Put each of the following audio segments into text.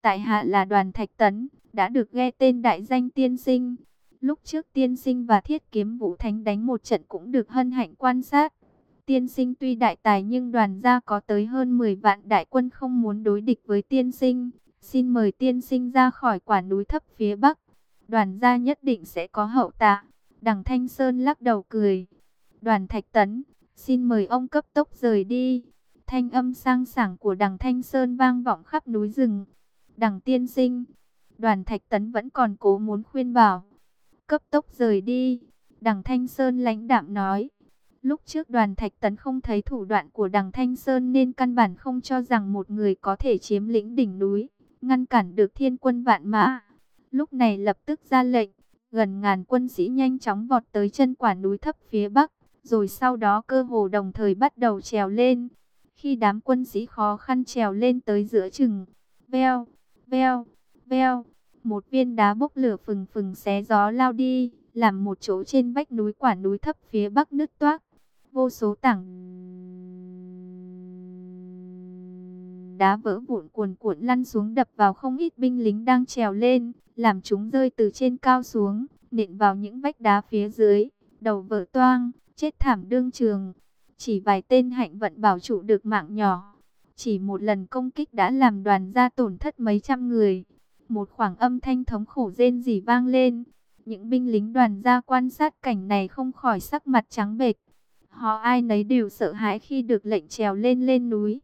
tại hạ là Đoàn Thạch Tấn, đã được nghe tên đại danh tiên sinh. Lúc trước tiên sinh và Thiết Kiếm Vũ Thánh đánh một trận cũng được hân hạnh quan sát. Tiên sinh tuy đại tài nhưng đoàn gia có tới hơn 10 vạn đại quân không muốn đối địch với tiên sinh. Xin mời tiên sinh ra khỏi quả núi thấp phía bắc. Đoàn gia nhất định sẽ có hậu tạ. Đằng Thanh Sơn lắc đầu cười. Đoàn Thạch Tấn, xin mời ông cấp tốc rời đi. Thanh âm sang sảng của đằng Thanh Sơn vang vọng khắp núi rừng. Đằng tiên sinh, Đoàn Thạch Tấn vẫn còn cố muốn khuyên bảo. Cấp tốc rời đi. Đằng Thanh Sơn lãnh đạm nói. Lúc trước Đoàn Thạch Tấn không thấy thủ đoạn của đằng Thanh Sơn nên căn bản không cho rằng một người có thể chiếm lĩnh đỉnh núi, ngăn cản được thiên quân vạn mã. Lúc này lập tức ra lệnh, gần ngàn quân sĩ nhanh chóng vọt tới chân quả núi thấp phía bắc, rồi sau đó cơ hồ đồng thời bắt đầu trèo lên. Khi đám quân sĩ khó khăn trèo lên tới giữa chừng, veo, veo, veo, một viên đá bốc lửa phừng phừng xé gió lao đi, làm một chỗ trên vách núi quả núi thấp phía bắc nứt toác. Vô số tảng đá vỡ vụn cuồn cuộn lăn xuống đập vào không ít binh lính đang trèo lên, làm chúng rơi từ trên cao xuống, nện vào những vách đá phía dưới, đầu vỡ toang, chết thảm đương trường. Chỉ vài tên hạnh vận bảo trụ được mạng nhỏ. Chỉ một lần công kích đã làm đoàn gia tổn thất mấy trăm người. Một khoảng âm thanh thống khổ rên rỉ vang lên. Những binh lính đoàn gia quan sát cảnh này không khỏi sắc mặt trắng bệch. Họ ai nấy đều sợ hãi khi được lệnh trèo lên núi.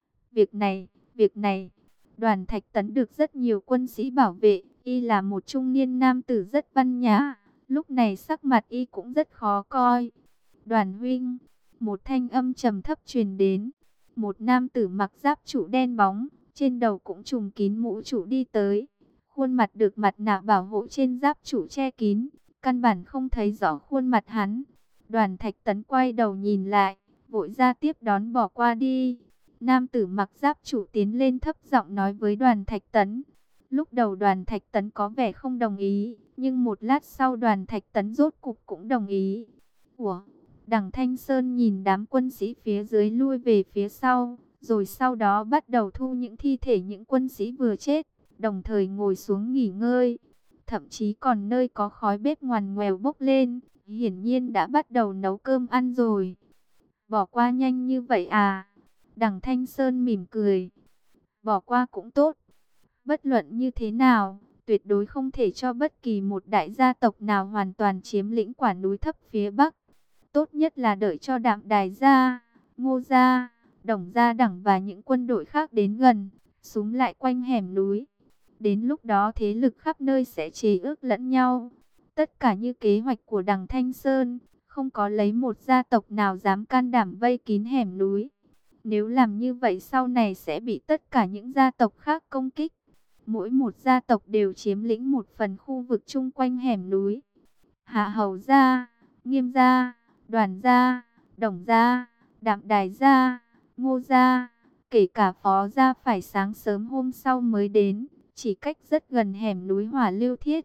Việc này, Đoàn Thạch Tấn được rất nhiều quân sĩ bảo vệ. Y là một trung niên nam tử rất văn nhã. Lúc này sắc mặt y cũng rất khó coi. Đoàn huynh, một thanh âm trầm thấp truyền đến. Một nam tử mặc giáp trụ đen bóng, trên đầu cũng trùm kín mũ trụ đi tới. Khuôn mặt được mặt nạ bảo hộ trên giáp trụ che kín, căn bản không thấy rõ khuôn mặt hắn. Đoàn Thạch Tấn quay đầu nhìn lại, vội ra tiếp đón bỏ qua đi. Nam tử mặc giáp trụ tiến lên thấp giọng nói với Đoàn Thạch Tấn. Lúc đầu Đoàn Thạch Tấn có vẻ không đồng ý, nhưng một lát sau Đoàn Thạch Tấn rốt cục cũng đồng ý. Ủa? Đằng Thanh Sơn nhìn đám quân sĩ phía dưới lui về phía sau, rồi sau đó bắt đầu thu những thi thể những quân sĩ vừa chết, đồng thời ngồi xuống nghỉ ngơi. Thậm chí còn nơi có khói bếp ngoằn ngoèo bốc lên, hiển nhiên đã bắt đầu nấu cơm ăn rồi. Bỏ qua nhanh như vậy à? Đằng Thanh Sơn mỉm cười. Bỏ qua cũng tốt. Bất luận như thế nào, tuyệt đối không thể cho bất kỳ một đại gia tộc nào hoàn toàn chiếm lĩnh quả núi thấp phía bắc. Tốt nhất là đợi cho Đạm Đài gia, Ngô gia, Đồng gia đẳng và những quân đội khác đến gần, xúm lại quanh hẻm núi. Đến lúc đó thế lực khắp nơi sẽ chế ước lẫn nhau. Tất cả như kế hoạch của đằng Thanh Sơn, không có lấy một gia tộc nào dám can đảm vây kín hẻm núi. Nếu làm như vậy sau này sẽ bị tất cả những gia tộc khác công kích. Mỗi một gia tộc đều chiếm lĩnh một phần khu vực chung quanh hẻm núi. Hạ Hầu gia, Nghiêm gia, Đoàn gia, Đồng gia, Đạm Đài gia, Ngô gia, kể cả Phó gia phải sáng sớm hôm sau mới đến, chỉ cách rất gần hẻm núi Hỏa Lưu Thiết.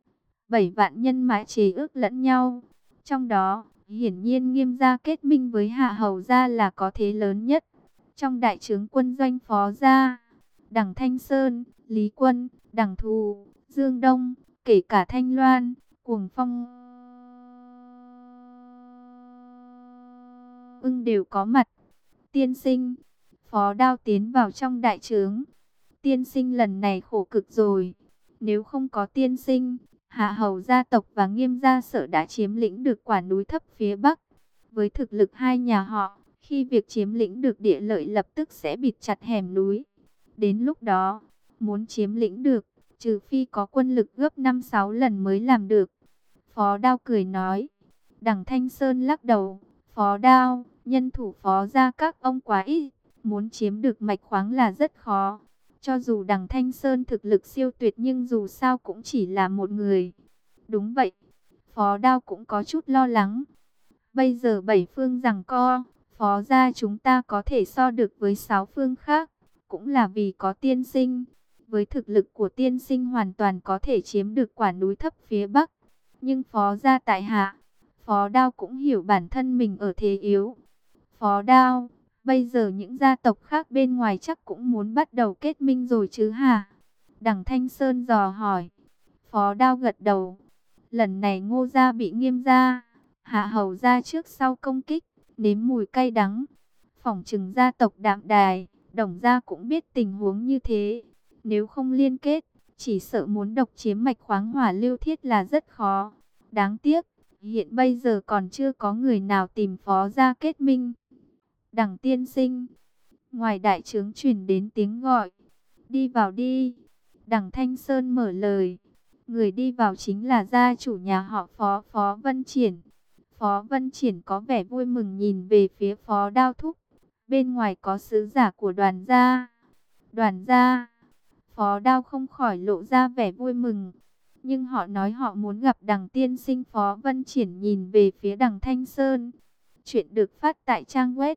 7 vạn nhân mã chế ước lẫn nhau. Trong đó, hiển nhiên Nghiêm gia kết minh với Hạ Hầu gia là có thế lớn nhất. Trong đại trướng quân doanh Phó gia, đằng Thanh Sơn, Lý Quân, đằng Thù, Dương Đông, kể cả Thanh Loan, Cuồng Phong, Ưng đều có mặt. Tiên sinh, Phó Đao tiến vào trong đại trướng. Tiên sinh lần này khổ cực rồi. Nếu không có tiên sinh, Hạ Hầu gia tộc và Nghiêm gia sợ đã chiếm lĩnh được quả núi thấp phía bắc. Với thực lực hai nhà họ, khi việc chiếm lĩnh được địa lợi lập tức sẽ bịt chặt hẻm núi. Đến lúc đó, muốn chiếm lĩnh được, trừ phi có quân lực gấp 5-6 lần mới làm được. Phó Đao cười nói. Đằng Thanh Sơn lắc đầu. Phó Đao, nhân thủ Phó gia các ông quá ít, muốn chiếm được mạch khoáng là rất khó. Cho dù đằng Thanh Sơn thực lực siêu tuyệt nhưng dù sao cũng chỉ là một người. Đúng vậy, Phó Đao cũng có chút lo lắng. Bây giờ 7 phương giằng co, Phó gia chúng ta có thể so được với 6 phương khác, cũng là vì có tiên sinh. Với thực lực của tiên sinh hoàn toàn có thể chiếm được quả núi thấp phía bắc. Nhưng Phó gia tại hạ, Phó Đao cũng hiểu bản thân mình ở thế yếu. Phó Đao, bây giờ những gia tộc khác bên ngoài chắc cũng muốn bắt đầu kết minh rồi chứ hả? Đằng Thanh Sơn dò hỏi. Phó Đao gật đầu. Lần này Ngô gia bị Nghiêm gia, Hạ Hầu gia trước sau công kích, nếm mùi cay đắng. Phỏng chừng gia tộc Đạm Đài, Đồng gia cũng biết tình huống như thế. Nếu không liên kết, chỉ sợ muốn độc chiếm mạch khoáng hỏa lưu thiết là rất khó. Đáng tiếc, hiện bây giờ còn chưa có người nào tìm Phó gia kết minh. Đằng tiên sinh, ngoài đại trướng truyền đến tiếng gọi. Đi vào đi. Đằng Thanh Sơn mở lời. Người đi vào chính là gia chủ nhà họ Phó, Phó Vân Triển. Phó Vân Triển có vẻ vui mừng nhìn về phía Phó Đao Thúc. Bên ngoài có sứ giả của Đoàn gia. Đoàn gia. Phó Đao không khỏi lộ ra vẻ vui mừng. Nhưng họ nói họ muốn gặp đằng tiên sinh. Phó Vân Triển nhìn về phía đằng Thanh Sơn. Chuyện được phát tại trang web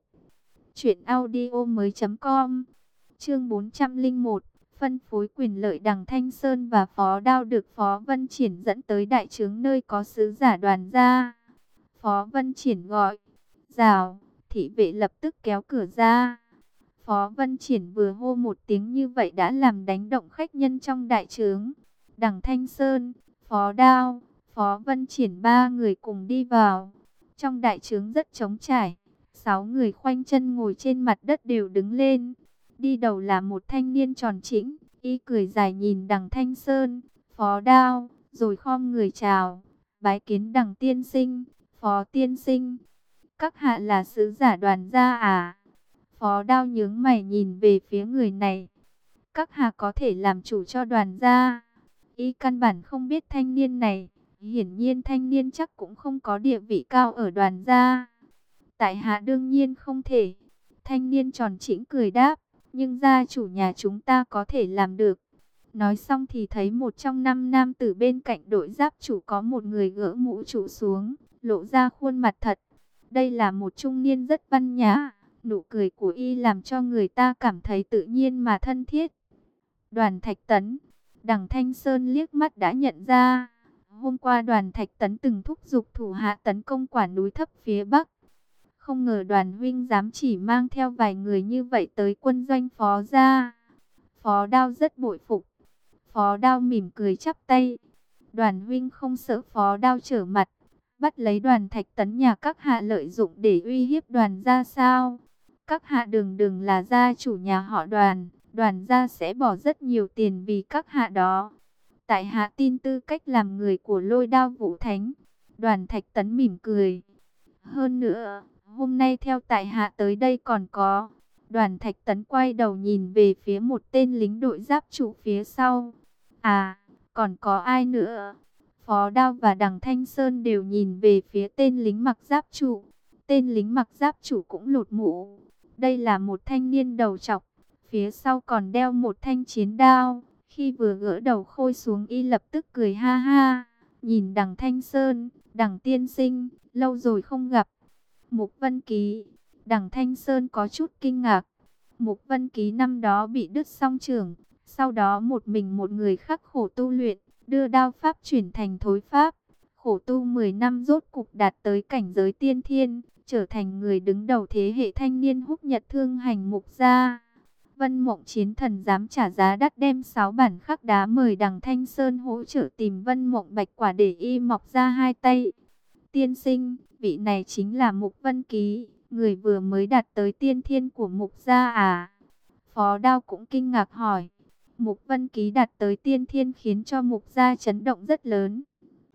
truyệnaudiomoi.com. Chương 401. Phân phối quyền lợi. Đằng Thanh Sơn và Phó Đao được Phó Vân Triển dẫn tới đại trướng nơi có sứ giả Đoàn gia. Phó Vân Triển gọi. Rào. Thị vệ lập tức kéo cửa ra. Phó Vân Triển vừa hô một tiếng như vậy đã làm đánh động khách nhân trong đại trướng. Đằng Thanh Sơn, Phó Đao, Phó Vân Triển ba người cùng đi vào. Trong đại trướng rất trống trải. 6 người khoanh chân ngồi trên mặt đất đều đứng lên. Đi đầu là một thanh niên tròn trĩnh, y cười dài nhìn đằng Thanh Sơn, Phó Đao, rồi khom người chào. Bái kiến đằng tiên sinh, Phó tiên sinh. Các hạ là sứ giả Đoàn gia à? Phó Đao nhướng mày nhìn về phía người này. Các hạ có thể làm chủ cho Đoàn gia. Y căn bản không biết thanh niên này. Hiển nhiên thanh niên chắc cũng không có địa vị cao ở Đoàn gia. Tại hạ đương nhiên không thể. Thanh niên tròn trĩnh cười đáp. Nhưng gia chủ nhà chúng ta có thể làm được. Nói xong thì thấy một trong 5 nam tử bên cạnh đội giáp chủ có một người gỡ mũ trụ xuống, lộ ra khuôn mặt thật. Đây là một trung niên rất văn nhã. Nụ cười của y làm cho người ta cảm thấy tự nhiên mà thân thiết. Đoàn Thạch Tấn. Đằng Thanh Sơn liếc mắt đã nhận ra. Hôm qua Đoàn Thạch Tấn từng thúc giục thủ hạ tấn công quả núi thấp phía Bắc. Không ngờ Đoàn huynh dám chỉ mang theo vài người như vậy tới quân doanh Phó gia. Phó Đao rất bội phục. Phó Đao mỉm cười chắp tay. Đoàn huynh không sợ Phó Đao trở mặt, bắt lấy Đoàn Thạch Tấn nhà các hạ lợi dụng để uy hiếp Đoàn gia sao? Các hạ đừng là gia chủ nhà họ Đoàn, Đoàn gia sẽ bỏ rất nhiều tiền vì các hạ đó. Tại hạ tin tư cách làm người của Lôi Đao Vũ Thánh. Đoàn Thạch Tấn mỉm cười. Hơn nữa, hôm nay theo tại hạ tới đây còn có. Đoàn Thạch Tấn quay đầu nhìn về phía một tên lính đội giáp trụ phía sau. À, còn có ai nữa? Phó Đao và đằng Thanh Sơn đều nhìn về phía tên lính mặc giáp trụ. Tên lính mặc giáp trụ cũng lột mũ. Đây là một thanh niên đầu trọc, phía sau còn đeo một thanh chiến đao. Khi vừa gỡ đầu khôi xuống y lập tức cười ha ha. Nhìn đằng Thanh Sơn, đằng tiên sinh, lâu rồi không gặp. Mục Vân Ký. Đằng Thanh Sơn có chút kinh ngạc. Mục Vân Ký năm đó bị đứt song chưởng, sau đó một người khắc khổ tu luyện, đưa đao pháp chuyển thành thối pháp. Khổ tu 10 năm rốt cục đạt tới cảnh giới tiên thiên, trở thành người đứng đầu thế hệ thanh niên húc nhật thương hành Mục gia. Vân Mộng Chiến Thần dám trả giá đắt đem 6 bản khắc đá mời đằng Thanh Sơn hỗ trợ tìm Vân Mộng Bạch Quả để y mọc ra 2 tay. Tiên sinh, vị này chính là Mục Vân Ký, người vừa mới đạt tới tiên thiên của Mục gia à? Phó Đao cũng kinh ngạc hỏi. Mục Vân Ký đạt tới tiên thiên khiến cho Mục gia chấn động rất lớn.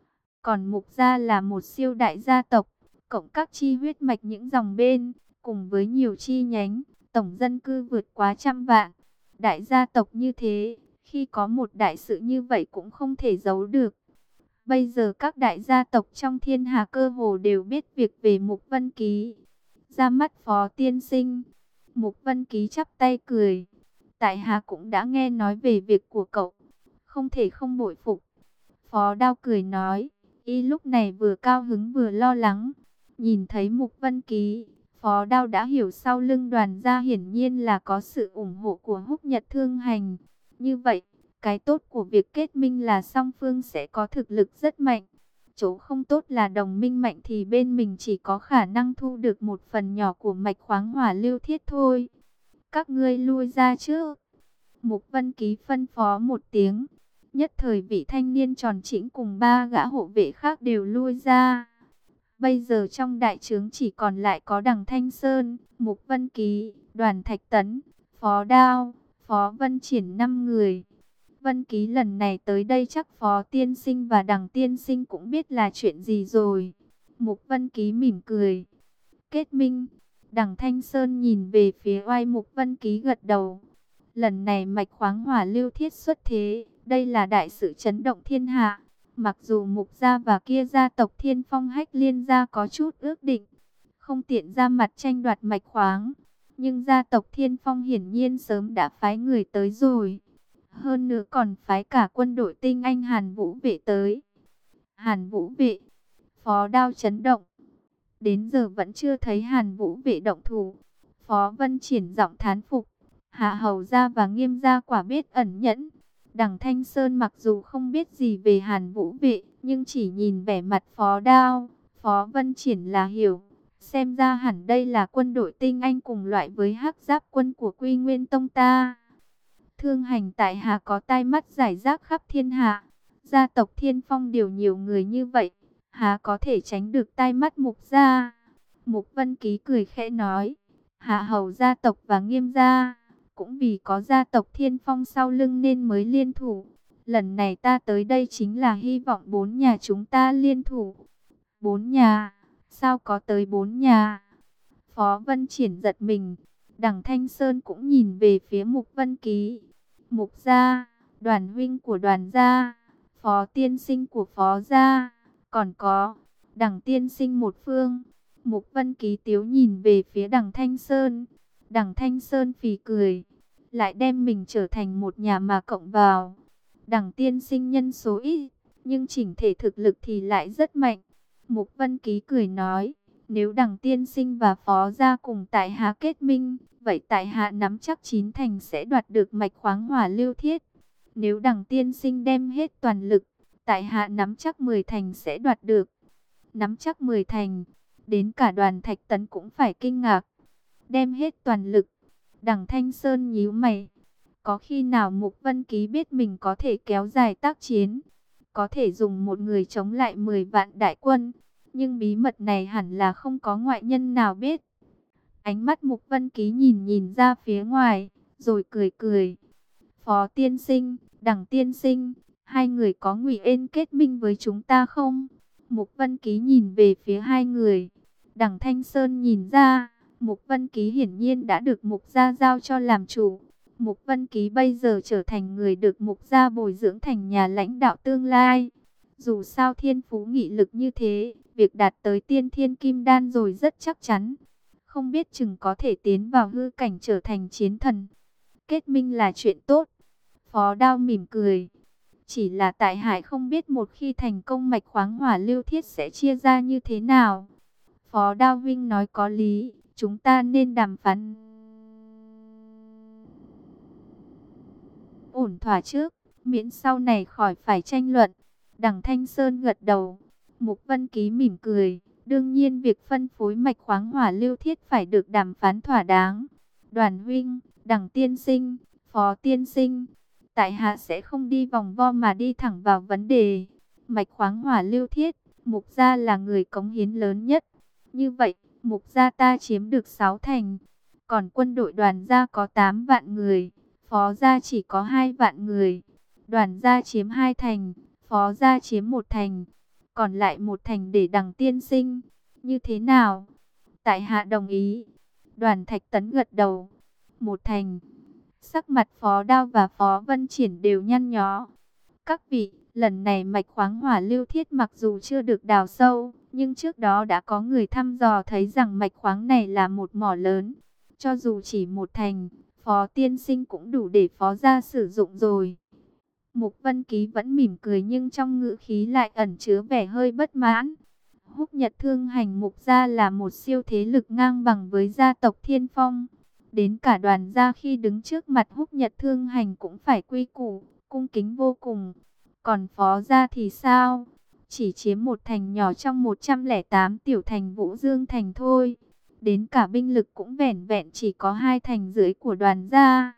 Còn Mục gia là một siêu đại gia tộc, cộng các chi huyết mạch những dòng bên, cùng với nhiều chi nhánh, tổng dân cư vượt quá 100 vạn. Đại gia tộc như thế, khi có một đại sự như vậy cũng không thể giấu được. Bây giờ các đại gia tộc trong thiên hà cơ hồ đều biết việc về Mục Vân Ký. Ra mắt Phó tiên sinh. Mục Vân Ký chắp tay cười. Tại hạ cũng đã nghe nói về việc của cậu, không thể không bội phục. Phó Đao cười nói. Y lúc này vừa cao hứng vừa lo lắng. Nhìn thấy Mục Vân Ký, Phó Đao đã hiểu sau lưng Đoàn gia hiển nhiên là có sự ủng hộ của Húc Nhật Thương Hành. Như vậy, cái tốt của việc kết minh là song phương sẽ có thực lực rất mạnh. Chỗ không tốt là đồng minh mạnh thì bên mình chỉ có khả năng thu được một phần nhỏ của mạch khoáng hỏa lưu thiết thôi. Các ngươi lui ra trước. Mục Vân Ký phân phó một tiếng. Nhất thời vị thanh niên tròn chỉnh cùng ba gã hộ vệ khác đều lui ra. Bây giờ trong đại trướng chỉ còn lại có Đằng Thanh Sơn, Mục Vân Ký, Đoàn Thạch Tấn, Phó Đao, Phó Vân Triển 5 người. Vân Ký lần này tới đây chắc Phó Tiên Sinh và Đằng Tiên Sinh cũng biết là chuyện gì rồi. Mục Vân Ký mỉm cười. Kết minh. Đằng Thanh Sơn nhìn về phía oai Mục Vân Ký gật đầu. Lần này mạch khoáng hỏa lưu thiết xuất thế, đây là đại sự chấn động thiên hạ. Mặc dù Mục gia và kia gia tộc Thiên Phong Hách Liên gia có chút ước định, không tiện ra mặt tranh đoạt mạch khoáng, nhưng gia tộc Thiên Phong hiển nhiên sớm đã phái người tới rồi. Hơn nữa còn phái cả quân đội tinh anh Hàn Vũ vệ tới. Hàn Vũ vệ, Phó Đao chấn động. Đến giờ vẫn chưa thấy Hàn Vũ vệ động thủ. Phó Vân Triển giọng thán phục. Hạ Hầu gia và Nghiêm gia quả biết ẩn nhẫn. Đằng Thanh Sơn mặc dù không biết gì về Hàn Vũ vệ, nhưng chỉ nhìn vẻ mặt Phó Đao, Phó Vân Triển là hiểu. Xem ra hẳn đây là quân đội tinh anh cùng loại với Hắc Giáp quân của Quy Nguyên Tông ta. Thương hành tại hạ có tai mắt giải rác khắp thiên hạ. Gia tộc Thiên Phong điều nhiều người như vậy, há có thể tránh được tai mắt Mục gia. Mục Vân Ký cười khẽ nói, Hạ Hầu gia tộc và Nghiêm gia cũng vì có gia tộc Thiên Phong sau lưng nên mới liên thủ. Lần này ta tới đây chính là hy vọng 4 nhà chúng ta liên thủ. 4 nhà? Sao có tới 4 nhà? Phó Vân Triển giật mình. Đằng Thanh Sơn cũng nhìn về phía Mục Vân Ký. Mục gia, Đoàn huynh của Đoàn gia, Phó tiên sinh của Phó gia, còn có Đằng tiên sinh một phương. Mục Vân Ký tiếu nhìn về phía Đằng Thanh Sơn. Đằng Thanh Sơn phì cười, lại đem mình trở thành một nhà mà cộng vào. Đằng tiên sinh nhân số ít, nhưng chỉnh thể thực lực thì lại rất mạnh. Mục Vân Ký cười nói, nếu Đằng tiên sinh và Phó gia cùng tại hạ kết minh, vậy tại hạ nắm chắc 9 thành sẽ đoạt được mạch khoáng hỏa lưu thiết. Nếu Đằng tiên sinh đem hết toàn lực, tại hạ nắm chắc 10 thành sẽ đoạt được. Nắm chắc 10 thành, đến cả Đoàn Thạch Tấn cũng phải kinh ngạc. Đem hết toàn lực. Đằng Thanh Sơn nhíu mày. Có khi nào Mục Vân Ký biết mình có thể kéo dài tác chiến, có thể dùng một người chống lại 10 vạn đại quân, nhưng bí mật này hẳn là không có ngoại nhân nào biết. Ánh mắt Mục Vân Ký nhìn nhìn ra phía ngoài, rồi cười cười. Phó tiên sinh, Đằng tiên sinh, hai người có ngụy ên kết minh với chúng ta không? Mục Vân Ký nhìn về phía hai người. Đằng Thanh Sơn nhìn ra, Mục Vân Ký hiển nhiên đã được Mục gia giao cho làm chủ. Mục Vân Ký bây giờ trở thành người được Mục gia bồi dưỡng thành nhà lãnh đạo tương lai. Dù sao thiên phú nghị lực như thế, việc đạt tới tiên thiên kim đan rồi rất chắc chắn. Không biết chừng có thể tiến vào hư cảnh trở thành chiến thần. Kết minh là chuyện tốt. Phó Đao mỉm cười. Chỉ là tại hạ không biết một khi thành công mạch khoáng hỏa lưu thiết sẽ chia ra như thế nào. Phó Đao Vinh nói có lý, chúng ta nên đàm phán ổn thỏa trước, miễn sau này khỏi phải tranh luận. Đằng Thanh Sơn gật đầu. Mục Vân Ký mỉm cười. Đương nhiên việc phân phối mạch khoáng hỏa lưu thiết phải được đàm phán thỏa đáng. Đoàn huynh, Đằng tiên sinh, Phó tiên sinh, tại hạ sẽ không đi vòng vo mà đi thẳng vào vấn đề. Mạch khoáng hỏa lưu thiết, Mục gia là người cống hiến lớn nhất. Như vậy, Mục gia ta chiếm được 6 thành. Còn quân đội Đoàn gia có 8 vạn người, Phó gia chỉ có 2 vạn người. Đoàn gia chiếm 2 thành, Phó gia chiếm 1 thành. Còn lại 1 thành để Đằng tiên sinh. Như thế nào? Tại hạ đồng ý. Đoàn Thạch Tấn gật đầu. 1 thành. Sắc mặt Phó Đao và Phó Vân Triển đều nhăn nhó. Các vị, lần này mạch khoáng hỏa lưu thiết mặc dù chưa được đào sâu, nhưng trước đó đã có người thăm dò thấy rằng mạch khoáng này là một mỏ lớn. Cho dù chỉ 1 thành, Phó tiên sinh cũng đủ để Phó gia sử dụng rồi. Mục Vân Ký vẫn mỉm cười nhưng trong ngữ khí lại ẩn chứa vẻ hơi bất mãn. Húc Nhật Thương Hành Mục gia là một siêu thế lực ngang bằng với gia tộc Thiên Phong. Đến cả Đoàn gia khi đứng trước mặt Húc Nhật Thương Hành cũng phải quy củ, cung kính vô cùng. Còn Phó gia thì sao? Chỉ chiếm 1 thành nhỏ trong 108 tiểu thành Vũ Dương thành thôi. Đến cả binh lực cũng vẻn vẹn chỉ có 2 thành rưỡi của Đoàn gia.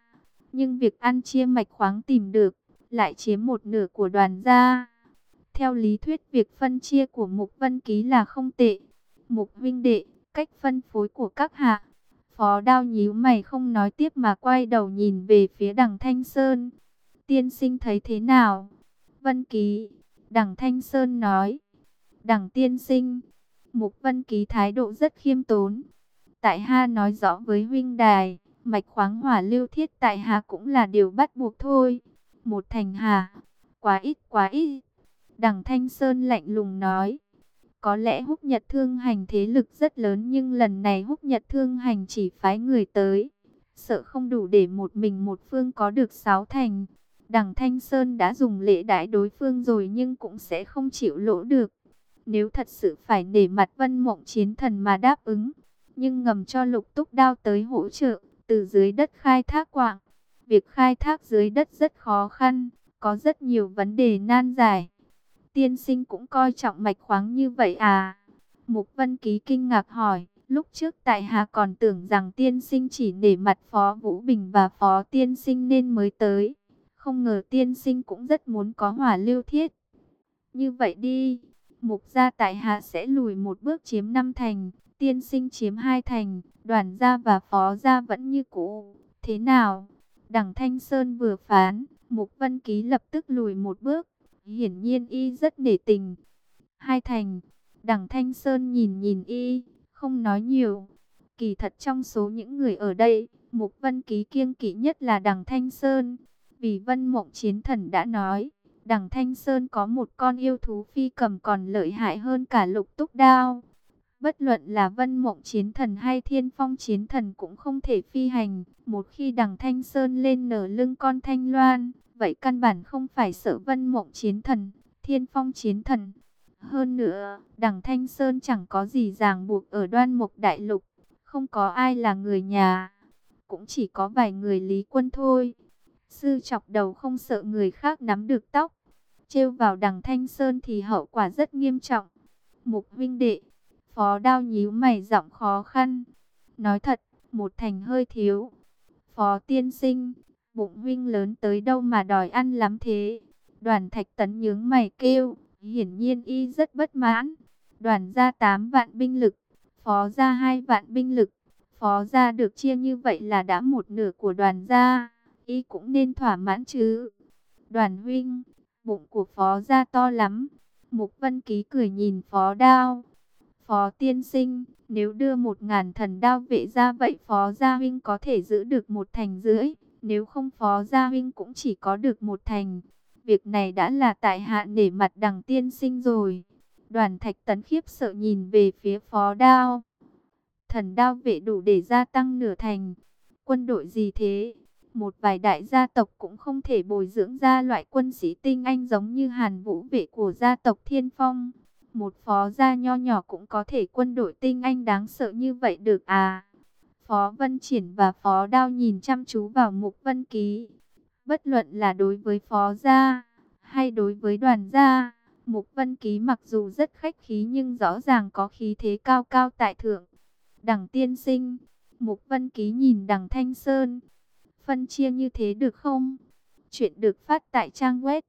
Nhưng việc ăn chia mạch khoáng tìm được, lại chiếm một nửa của Đoàn gia. Theo lý thuyết việc phân chia của Mục Vân Ký là không tệ. Mục huynh đệ, cách phân phối của các hạ. Phó Đao nhíu mày không nói tiếp mà quay đầu nhìn về phía Đằng Thanh Sơn. Tiên sinh thấy thế nào? Vân Ký, Đằng Thanh Sơn nói. Đằng tiên sinh, Mục Vân Ký thái độ rất khiêm tốn. Tại hạ nói rõ với huynh đài, mạch khoáng hỏa lưu thiết tại hạ cũng là điều bắt buộc thôi. Một thành hà, quá ít quá ít. Đằng Thanh Sơn lạnh lùng nói. Có lẽ Húc Nhật Thương Hành thế lực rất lớn nhưng lần này Húc Nhật Thương Hành chỉ phái người tới. Sợ không đủ để một mình một phương có được 6 thành. Đằng Thanh Sơn đã dùng lễ đãi đối phương rồi nhưng cũng sẽ không chịu lỗ được. Nếu thật sự phải nể mặt Vân Mộng Chiến Thần mà đáp ứng, nhưng ngầm cho Lục Túc Đao tới hỗ trợ, từ dưới đất khai thác quạng. Việc khai thác dưới đất rất khó khăn, có rất nhiều vấn đề nan giải. Tiên sinh cũng coi trọng mạch khoáng như vậy à? Mục Vân Ký kinh ngạc hỏi, lúc trước tại hạ còn tưởng rằng tiên sinh chỉ nể mặt Phó Vũ Bình và Phó tiên sinh nên mới tới. Không ngờ tiên sinh cũng rất muốn có hỏa lưu thiết. Như vậy đi, Mục gia tại hạ sẽ lùi một bước chiếm 5 thành, tiên sinh chiếm 2 thành, Đoàn gia và Phó gia vẫn như cũ. Thế nào? Đằng Thanh Sơn vừa phán, Mục Vân Ký lập tức lùi một bước. Hiển nhiên y rất nể tình. 2 thành. Đằng Thanh Sơn nhìn nhìn y, không nói nhiều. Kỳ thật trong số những người ở đây, Mục Vân Ký kiêng kỵ nhất là Đằng Thanh Sơn. Vì Vân Mộng Chiến Thần đã nói, Đằng Thanh Sơn có một con yêu thú phi cầm còn lợi hại hơn cả Lục Túc Đao. Bất luận là Vân Mộng Chiến Thần hay Thiên Phong Chiến Thần cũng không thể phi hành. Một khi Đằng Thanh Sơn lên nở lưng con Thanh Loan, vậy căn bản không phải sợ Vân Mộng Chiến Thần, Thiên Phong Chiến Thần. Hơn nữa, Đằng Thanh Sơn chẳng có gì ràng buộc ở Đoan Mục Đại Lục, không có ai là người nhà, cũng chỉ có vài người Lý Quân thôi. Sư chọc đầu không sợ người khác nắm được tóc, trêu vào Đằng Thanh Sơn thì hậu quả rất nghiêm trọng. Mục huynh đệ, Phó Đao nhíu mày giọng khó khăn. Nói thật, một thành hơi thiếu. Phó tiên sinh, bụng huynh lớn tới đâu mà đòi ăn lắm thế? Đoàn Thạch Tấn nhướng mày kêu, hiển nhiên y rất bất mãn. Đoàn gia 8 vạn binh lực, Phó gia 2 vạn binh lực. Phó gia được chia như vậy là đã một nửa của Đoàn gia, y cũng nên thỏa mãn chứ. Đoàn huynh, bụng của Phó gia to lắm. Mục Vân Ký cười nhìn Phó Đao. Phó tiên sinh, nếu đưa 1000 thần đao vệ ra vậy Phó gia huynh có thể giữ được 1 thành rưỡi. Nếu không Phó gia huynh cũng chỉ có được 1 thành. Việc này đã là tại hạ nể mặt Đằng tiên sinh rồi. Đoàn Thạch Tấn khiếp sợ nhìn về phía Phó Đao. Thần đao vệ đủ để gia tăng nửa thành. Quân đội gì thế? Một vài đại gia tộc cũng không thể bồi dưỡng ra loại quân sĩ tinh anh giống như Hàn Vũ vệ của gia tộc Thiên Phong. Một phó gia nho nhỏ cũng có thể quân đội tinh anh đáng sợ như vậy được à? Phó Vân Triển và Phó Đao nhìn chăm chú vào Mục Vân Ký. Bất luận là đối với Phó gia hay đối với Đoàn gia, Mục Vân Ký mặc dù rất khách khí nhưng rõ ràng có khí thế cao cao tại thượng. Đằng tiên sinh, Mục Vân Ký nhìn Đằng Thanh Sơn. Phân chia như thế được không? Chuyện được phát tại trang web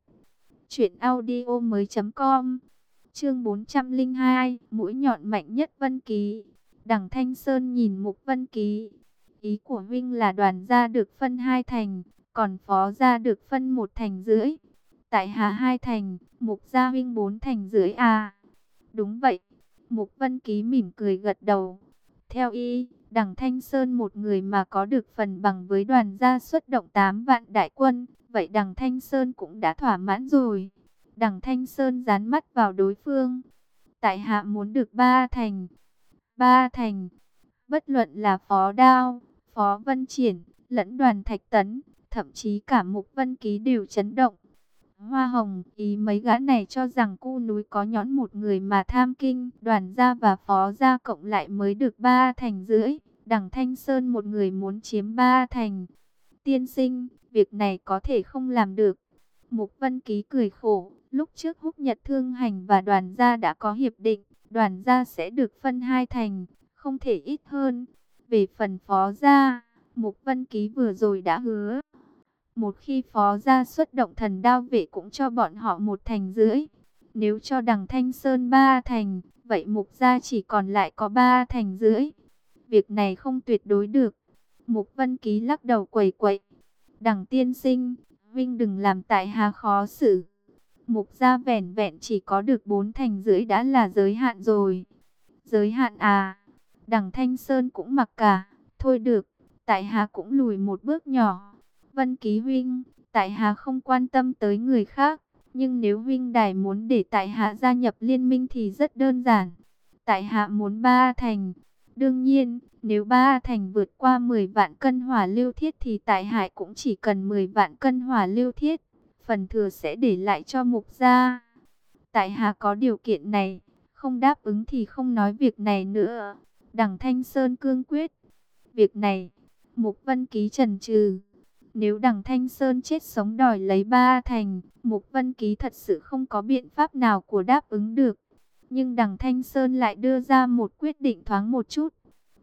truyệnaudiomoi.com. Chương 402, mũi nhọn mạnh nhất Vân Ký. Đằng Thanh Sơn nhìn Mục Vân Ký. Ý của huynh là Đoàn gia được phân 2 thành, còn Phó gia được phân 1 thành rưỡi. Tại hạ 2 thành, Mục gia huynh 4 thành rưỡi à? Đúng vậy. Mục Vân Ký mỉm cười gật đầu. Theo y, Đằng Thanh Sơn một người mà có được phần bằng với Đoàn gia xuất động 8 vạn đại quân, vậy Đằng Thanh Sơn cũng đã thỏa mãn rồi. Đằng Thanh Sơn dán mắt vào đối phương. Tại hạ muốn được 3 thành. 3 thành. Bất luận là Phó Đao, Phó Vân Triển, lẫn Đoàn Thạch Tấn, thậm chí cả Mục Vân Ký đều chấn động. Hoa Hồng, ý mấy gã này cho rằng cu núi có nhõn một người mà tham kinh. Đoàn gia và Phó gia cộng lại mới được 3 thành rưỡi. Đằng Thanh Sơn một người muốn chiếm 3 thành. Tiên sinh, việc này có thể không làm được. Mục Vân Ký cười khổ. Lúc trước Húc Nhật Thương Hành và Đoàn gia đã có hiệp định. Đoàn gia sẽ được phân 2 thành, không thể ít hơn. Về phần Phó gia, Mục Vân Ký vừa rồi đã hứa Một khi phó gia xuất động thần đao vệ cũng cho bọn họ 1,5 thành. Nếu cho đằng Thanh Sơn 3 thành, vậy Mục gia chỉ còn lại có 3,5 thành. Việc này không tuyệt đối được. Mục Vân Ký lắc đầu quẩy quậy. Đằng tiên sinh, Vinh đừng làm tại hạ khó xử. Mục gia vẻn vẹn chỉ có được 4,5 thành đã là giới hạn rồi. Giới hạn à? Đằng Thanh Sơn cũng mặc cả. Thôi được, tại hạ cũng lùi một bước nhỏ. Vân Ký huynh, tại hạ không quan tâm tới người khác. Nhưng nếu huynh đài muốn để tại hạ gia nhập liên minh thì rất đơn giản. Tại hạ muốn 3 thành. Đương nhiên, nếu 3 thành vượt qua 10 vạn cân hỏa lưu thiết thì tại hạ cũng chỉ cần 10 vạn cân hỏa lưu thiết. Phần thừa sẽ để lại cho Mục gia. Tại hạ có điều kiện này, không đáp ứng thì không nói việc này nữa. Đằng Thanh Sơn cương quyết. Việc này, Mục Vân Ký chần chừ. Nếu đằng Thanh Sơn chết sống đòi lấy 3 thành, Mục Vân Ký thật sự không có biện pháp nào của đáp ứng được. Nhưng đằng Thanh Sơn lại đưa ra một quyết định thoáng một chút.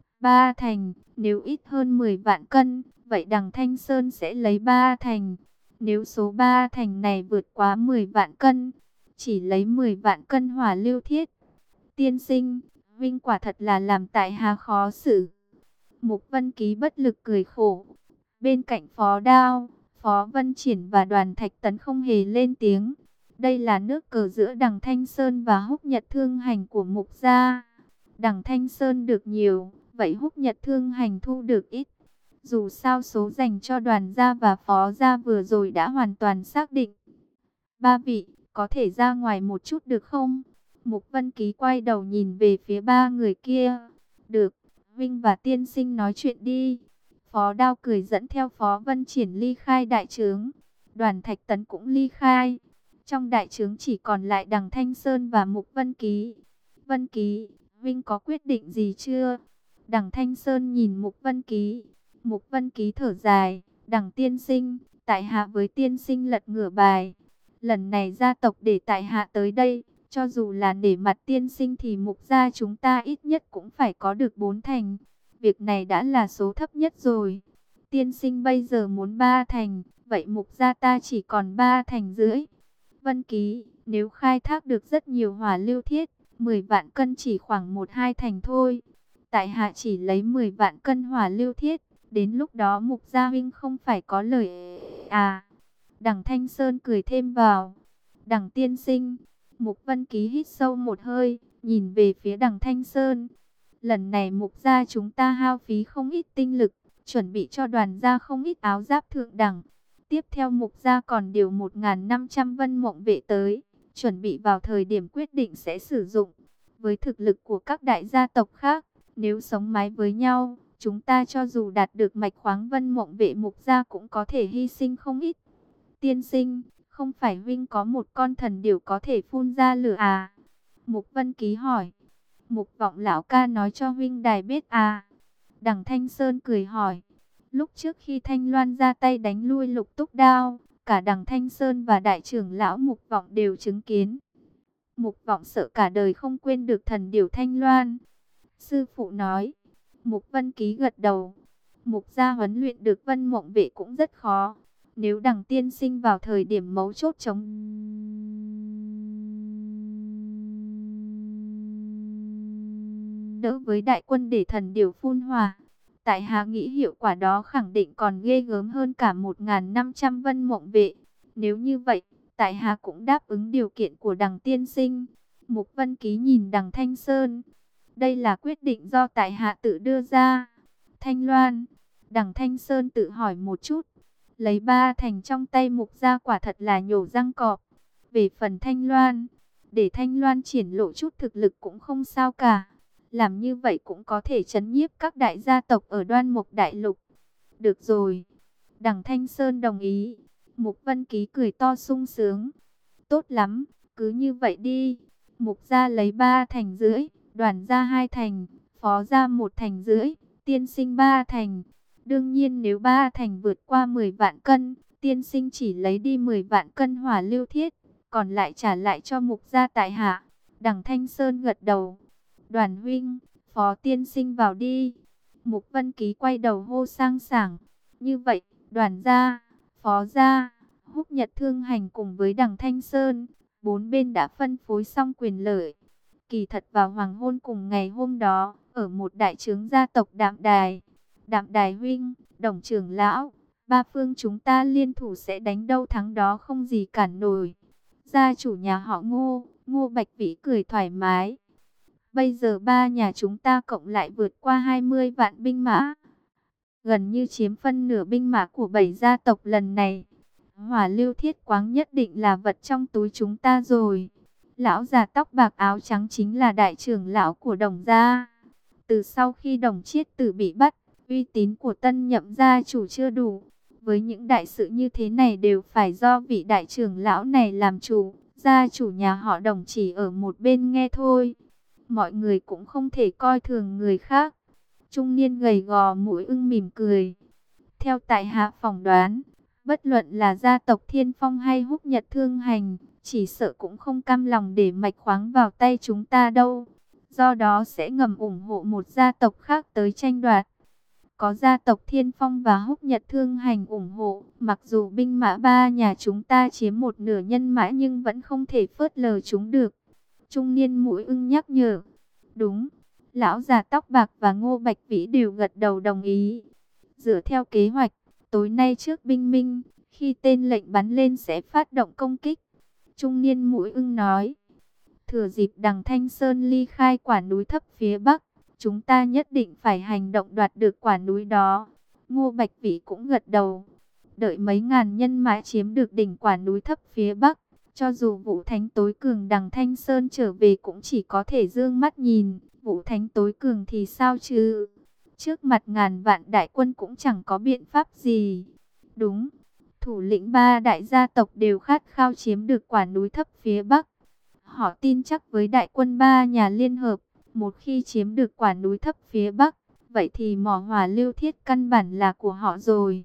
3 thành, nếu ít hơn 10 vạn cân, vậy đằng Thanh Sơn sẽ lấy 3 thành. Nếu số 3 thành này vượt quá 10 vạn cân, chỉ lấy 10 vạn cân hỏa lưu thiết. Tiên sinh, Vinh quả thật là làm tại hạ khó xử. Mục Vân Ký bất lực cười khổ. Bên cạnh Phó Đao, Phó Vân Triển và Đoàn Thạch Tấn không hề lên tiếng. Đây là nước cờ giữa đằng Thanh Sơn và Húc Nhật Thương Hành của Mục gia. Đằng Thanh Sơn được nhiều, vậy Húc Nhật Thương Hành thu được ít. Dù sao số dành cho Đoàn gia và Phó gia vừa rồi đã hoàn toàn xác định. Ba vị, có thể ra ngoài một chút được không? Mục Vân Ký quay đầu nhìn về phía ba người kia. Được, Vinh và tiên sinh nói chuyện đi. Phó Đao cười dẫn theo Phó Vân Triển ly khai đại trướng. Đoàn Thạch Tấn cũng ly khai. Trong đại trướng chỉ còn lại đằng Thanh Sơn và Mục Vân Ký. Vân Ký, Vinh có quyết định gì chưa? Đằng Thanh Sơn nhìn Mục Vân Ký. Mục Vân Ký thở dài. Đằng tiên sinh, tại hạ với tiên sinh lật ngửa bài. Lần này gia tộc để tại hạ tới đây. Cho dù là nể mặt tiên sinh thì Mục gia chúng ta ít nhất cũng phải có được 4 thành. Việc này đã là số thấp nhất rồi. Tiên sinh bây giờ muốn 3 thành, vậy Mục gia ta chỉ còn 3,5 thành. Vân Ký, nếu khai thác được rất nhiều hỏa lưu thiết, 10 vạn cân chỉ khoảng 1-2 thành thôi. Tại hạ chỉ lấy 10 vạn cân hỏa lưu thiết, đến lúc đó Mục gia huynh không phải có lời à. Đằng Thanh Sơn cười thêm vào. Đằng tiên sinh, Mục Vân Ký hít sâu một hơi, nhìn về phía đằng Thanh Sơn. Lần này Mục gia chúng ta hao phí không ít tinh lực, chuẩn bị cho Đoàn gia không ít áo giáp thượng đẳng. Tiếp theo Mục gia còn điều 1.500 vân mộng vệ tới, chuẩn bị vào thời điểm quyết định sẽ sử dụng. Với thực lực của các đại gia tộc khác, nếu sống mái với nhau, chúng ta cho dù đạt được mạch khoáng vân mộng vệ Mục gia cũng có thể hy sinh không ít. Tiên sinh, không phải Vinh có một con thần điểu có thể phun ra lửa à? Mục Vân Ký hỏi. Mục Vọng lão ca nói cho huynh đài biết à? Đằng Thanh Sơn cười hỏi. Lúc trước khi Thanh Loan ra tay đánh lui Lục Túc Đao, cả đằng Thanh Sơn và đại trưởng lão Mục Vọng đều chứng kiến. Mục Vọng sợ cả đời không quên được thần điểu Thanh Loan. Sư phụ nói. Mục Vân Ký gật đầu. Mục gia huấn luyện được Vân Mộng Vệ cũng rất khó. Nếu đằng tiên sinh vào thời điểm mấu chốt chống đỡ với đại quân để thần điểu phun hỏa, tại hạ nghĩ hiệu quả đó khẳng định còn ghê gớm hơn cả 1.500 vân mộng vệ. Nếu như vậy, tại hạ cũng đáp ứng điều kiện của đằng tiên sinh. Mục Vân Ký nhìn đằng Thanh Sơn. Đây là quyết định do tại hạ tự đưa ra. Thanh Loan, đằng Thanh Sơn tự hỏi một chút. Lấy 3 thành trong tay Mục gia quả thật là nhổ răng cọp. Về phần Thanh Loan, để Thanh Loan triển lộ chút thực lực cũng không sao cả. Làm như vậy cũng có thể trấn nhiếp các đại gia tộc ở Đoan Mục Đại Lục. Được rồi. Đằng Thanh Sơn đồng ý. Mục Vân Ký cười to sung sướng. Tốt lắm, cứ như vậy đi. Mục gia lấy 3,5 thành, Đoàn gia 2 thành, Phó gia 1,5 thành, tiên sinh 3 thành. Đương nhiên nếu 3 thành vượt qua 10 vạn cân, tiên sinh chỉ lấy đi 10 vạn cân hỏa lưu thiết, còn lại trả lại cho Mục gia tại hạ. Đằng Thanh Sơn gật đầu. Đoàn huynh, Phó tiên sinh vào đi. Mục Vân Ký quay đầu hô sang sảng. Như vậy, Đoàn gia, Phó Gia, Húc Nhật Thương Hành cùng với Đằng Thanh Sơn, bốn bên đã phân phối xong quyền lợi. Kỳ thật vào hoàng hôn cùng ngày hôm đó, ở một đại trướng gia tộc Đạm Đài huynh, Đồng trưởng lão, ba phương chúng ta liên thủ sẽ đánh đâu thắng đó không gì cản nổi. Gia chủ nhà họ Ngô, Ngô Bạch Vĩ cười thoải mái. Bây giờ ba nhà chúng ta cộng lại vượt qua 20 vạn binh mã, gần như chiếm phân nửa binh mã của 7 gia tộc lần này. Hỏa Lưu Thiết Quáng nhất định là vật trong túi chúng ta rồi. Lão già tóc bạc áo trắng chính là đại trưởng lão của Đồng gia. Từ sau khi Đồng Chiết Tử bị bắt, uy tín của tân nhậm gia chủ chưa đủ. Với những đại sự như thế này đều phải do vị đại trưởng lão này làm chủ. Gia chủ nhà họ Đồng chỉ ở một bên nghe thôi. Mọi người cũng không thể coi thường người khác. Trung niên gầy gò mũi ưng mỉm cười. Theo tại hạ phỏng đoán, bất luận là gia tộc Thiên Phong hay Húc Nhật Thương Hành, chỉ sợ cũng không cam lòng để mạch khoáng vào tay chúng ta đâu. Do đó sẽ ngầm ủng hộ một gia tộc khác tới tranh đoạt. Có gia tộc Thiên Phong và Húc Nhật Thương Hành ủng hộ, mặc dù binh mã ba nhà chúng ta chiếm một nửa nhân mã nhưng vẫn không thể phớt lờ chúng được. Trung niên mũi ưng nhắc nhở. Đúng, lão già tóc bạc và Ngô Bạch Vĩ đều gật đầu đồng ý. Dựa theo kế hoạch, tối nay trước bình minh, khi tên lệnh bắn lên sẽ phát động công kích. Trung niên mũi ưng nói. Thừa dịp Đằng Thanh Sơn ly khai quả núi thấp phía bắc, chúng ta nhất định phải hành động đoạt được quả núi đó. Ngô Bạch Vĩ cũng gật đầu. Đợi mấy ngàn nhân mã chiếm được đỉnh quả núi thấp phía bắc, cho dù Vũ Thánh tối cường Đằng Thanh Sơn trở về cũng chỉ có thể dương mắt nhìn. Vũ Thánh tối cường thì sao chứ? Trước mặt ngàn vạn đại quân cũng chẳng có biện pháp gì. Đúng, thủ lĩnh ba đại gia tộc đều khát khao chiếm được quả núi thấp phía bắc. Họ tin chắc với đại quân ba nhà liên hợp, một khi chiếm được quả núi thấp phía bắc, vậy thì mỏ Hỏa Lưu Thiết căn bản là của họ rồi.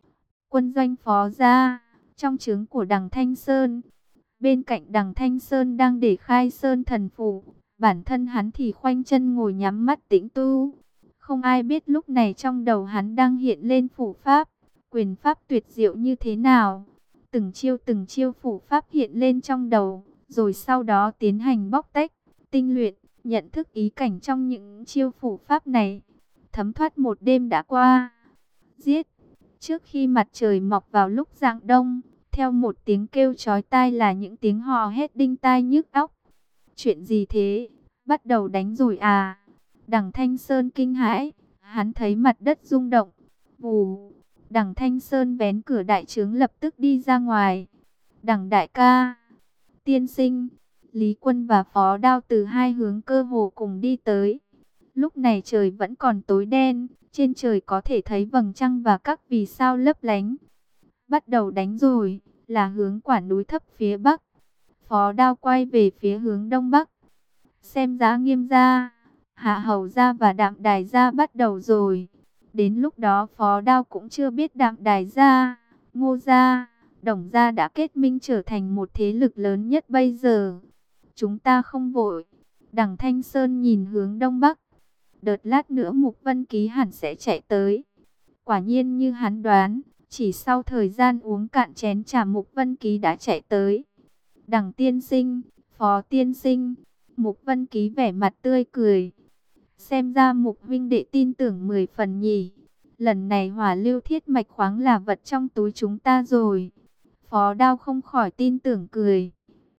Quân doanh Phó Gia, trong trướng của Đằng Thanh Sơn. Bên cạnh Đằng Thanh Sơn đang để khai sơn thần phù, bản thân hắn thì khoanh chân ngồi nhắm mắt tĩnh tu. Không ai biết lúc này trong đầu hắn đang hiện lên phủ pháp, quyền pháp tuyệt diệu như thế nào. Từng chiêu phủ pháp hiện lên trong đầu, rồi sau đó tiến hành bóc tách, tinh luyện, nhận thức ý cảnh trong những chiêu phủ pháp này. Thấm thoát một đêm đã qua. Giết! Trước khi mặt trời mọc vào lúc rạng đông, theo một tiếng kêu chói tai là những tiếng hò hét đinh tai nhức óc. Chuyện gì thế? Bắt đầu đánh rồi à? Đằng Thanh Sơn kinh hãi, hắn thấy mặt đất rung động. Vù! Đằng Thanh Sơn vén cửa đại trướng lập tức đi ra ngoài. Đằng đại ca, tiên sinh, Lý Quân và Phó Đao từ hai hướng cơ hồ cùng đi tới. Lúc này trời vẫn còn tối đen, trên trời có thể thấy vầng trăng và các vì sao lấp lánh. Bắt đầu đánh rồi, là hướng quả núi thấp phía bắc. Phó Đao quay về phía hướng đông bắc. Xem giá Nghiêm gia, Hạ Hầu gia và Đạm Đài gia bắt đầu rồi. Đến lúc đó Phó Đao cũng chưa biết Đạm Đài gia, Ngô gia, Đồng gia đã kết minh trở thành một thế lực lớn nhất bây giờ. Chúng ta không vội. Đằng Thanh Sơn nhìn hướng đông bắc. Đợt lát nữa Mục Vân Ký hẳn sẽ chạy tới. Quả nhiên như hắn đoán, chỉ sau thời gian uống cạn chén trà Mục Vân Ký đã chạy tới. Đằng tiên sinh, Phó tiên sinh, Mục Vân Ký vẻ mặt tươi cười. Xem ra Mục huynh đệ tin tưởng 10 phần nhỉ. Lần này Hỏa Lưu Thiết mạch khoáng là vật trong túi chúng ta rồi. Phó Đao không khỏi tin tưởng cười.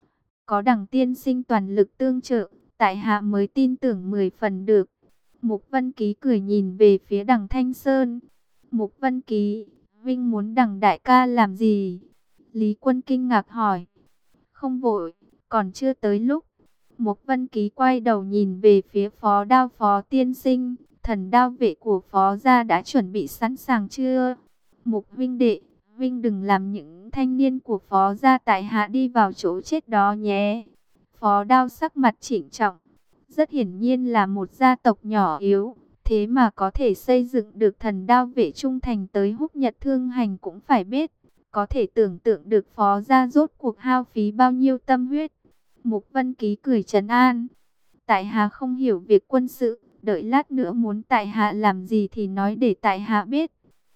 Có Đằng tiên sinh toàn lực tương trợ, tại hạ mới tin tưởng 10 phần được. Mục Vân Ký cười nhìn về phía Đằng Thanh Sơn. Mục Vân Ký, huynh muốn Đằng đại ca làm gì? Lý Quân kinh ngạc hỏi. Không vội, còn chưa tới lúc. Mục Vân Ký quay đầu nhìn về phía Phó Đao. Phó tiên sinh, thần đao vệ của Phó gia đã chuẩn bị sẵn sàng chưa? Mục huynh đệ, huynh đừng làm những thanh niên của Phó gia tại hạ đi vào chỗ chết đó nhé. Phó Đao sắc mặt trịnh trọng. Rất hiển nhiên là một gia tộc nhỏ yếu, thế mà có thể xây dựng được thần đao vệ trung thành tới Húc Nhật Thương Hành cũng phải biết. Có thể tưởng tượng được Phó gia rốt cuộc hao phí bao nhiêu tâm huyết. Mục Vân Ký cười trấn an. Tại hạ không hiểu việc quân sự, đợi lát nữa muốn tại hạ làm gì thì nói để tại hạ biết.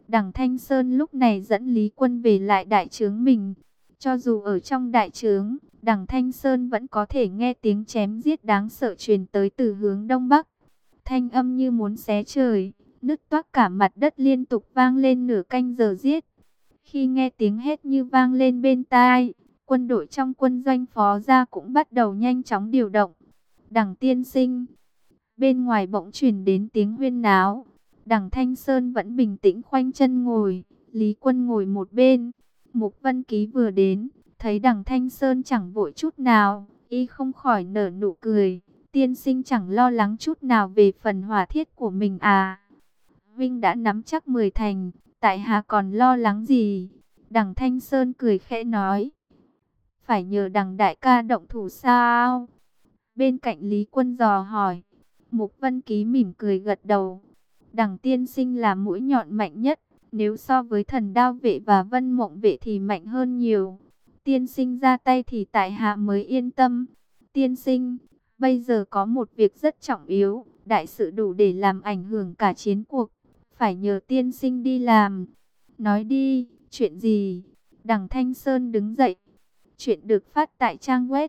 Đằng Thanh Sơn lúc này dẫn Lý Quân về lại đại trướng mình. Cho dù ở trong đại trướng, Đằng Thanh Sơn vẫn có thể nghe tiếng chém giết đáng sợ truyền tới từ hướng đông bắc. Thanh âm như muốn xé trời, nứt toác cả mặt đất liên tục vang lên nửa canh giờ giết. Khi nghe tiếng hét như vang lên bên tai, quân đội trong quân doanh Phó Gia cũng bắt đầu nhanh chóng điều động. Đằng tiên sinh, bên ngoài bỗng truyền đến tiếng huyên náo. Đằng Thanh Sơn vẫn bình tĩnh khoanh chân ngồi, Lý Quân ngồi một bên. Mục Vân Ký vừa đến, thấy đằng Thanh Sơn chẳng vội chút nào, y không khỏi nở nụ cười. Tiên sinh chẳng lo lắng chút nào về phần hỏa thiết của mình à? Vinh đã nắm chắc 10 thành, tại hạ còn lo lắng gì? Đằng Thanh Sơn cười khẽ nói. Phải nhờ đằng đại ca động thủ sao? Bên cạnh Lý Quân dò hỏi. Mục Vân Ký mỉm cười gật đầu. Đằng tiên sinh là mũi nhọn mạnh nhất, nếu so với Thần Đao vệ và Vân Mộng vệ thì mạnh hơn nhiều. Tiên sinh ra tay thì tại hạ mới yên tâm. Tiên sinh, bây giờ có một việc rất trọng yếu, đại sự đủ để làm ảnh hưởng cả chiến cuộc, phải nhờ tiên sinh đi làm. Nói đi, chuyện gì? Đằng Thanh Sơn đứng dậy. Chuyện được phát tại trang web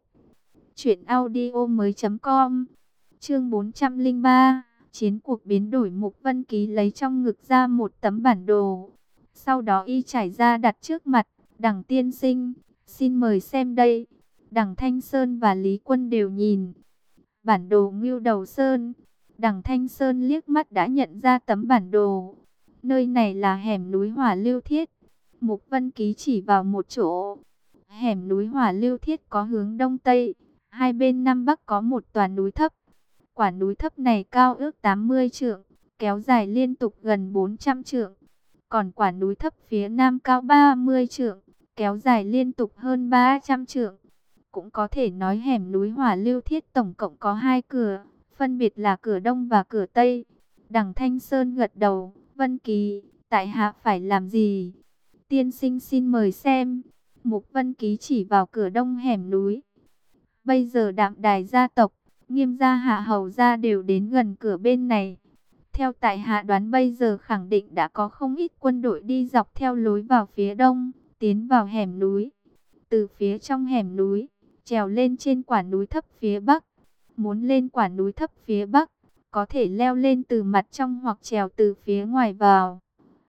truyệnaudiomoi.com. Chương 403, chiến cuộc biến đổi. Mục Vân Ký lấy trong ngực ra một tấm bản đồ. Sau đó y trải ra đặt trước mặt. Đằng tiên sinh, xin mời xem đây. Đằng Thanh Sơn và Lý Quân đều nhìn bản đồ Ngưu Đầu Sơn. Đằng Thanh Sơn liếc mắt đã nhận ra tấm bản đồ. Nơi này là hẻm núi Hỏa Lưu Thiết. Mục Vân Ký chỉ vào một chỗ. Hẻm núi Hỏa Lưu Thiết có hướng đông tây, hai bên nam bắc có một tòa núi thấp. Quả núi thấp này cao ước 80 trượng, kéo dài liên tục gần 400 trượng. Còn quả núi thấp phía nam cao 30 trượng, kéo dài liên tục hơn 300 trượng. Cũng có thể nói hẻm núi Hỏa Lưu Thiết tổng cộng có 2 cửa, phân biệt là cửa đông và cửa tây. Đằng Thanh Sơn gật đầu. Vân Ký, tại hạ phải làm gì? Tiên sinh xin mời xem. Mục Vân Ký chỉ vào cửa đông hẻm núi. Bây giờ Đạm Đài gia tộc, Nghiêm gia, Hạ Hầu gia đều đến gần cửa bên này. Theo tại hạ đoán bây giờ khẳng định đã có không ít quân đội đi dọc theo lối vào phía đông, tiến vào hẻm núi. Từ phía trong hẻm núi, trèo lên trên quả núi thấp phía bắc. Muốn lên quả núi thấp phía bắc, có thể leo lên từ mặt trong hoặc trèo từ phía ngoài vào.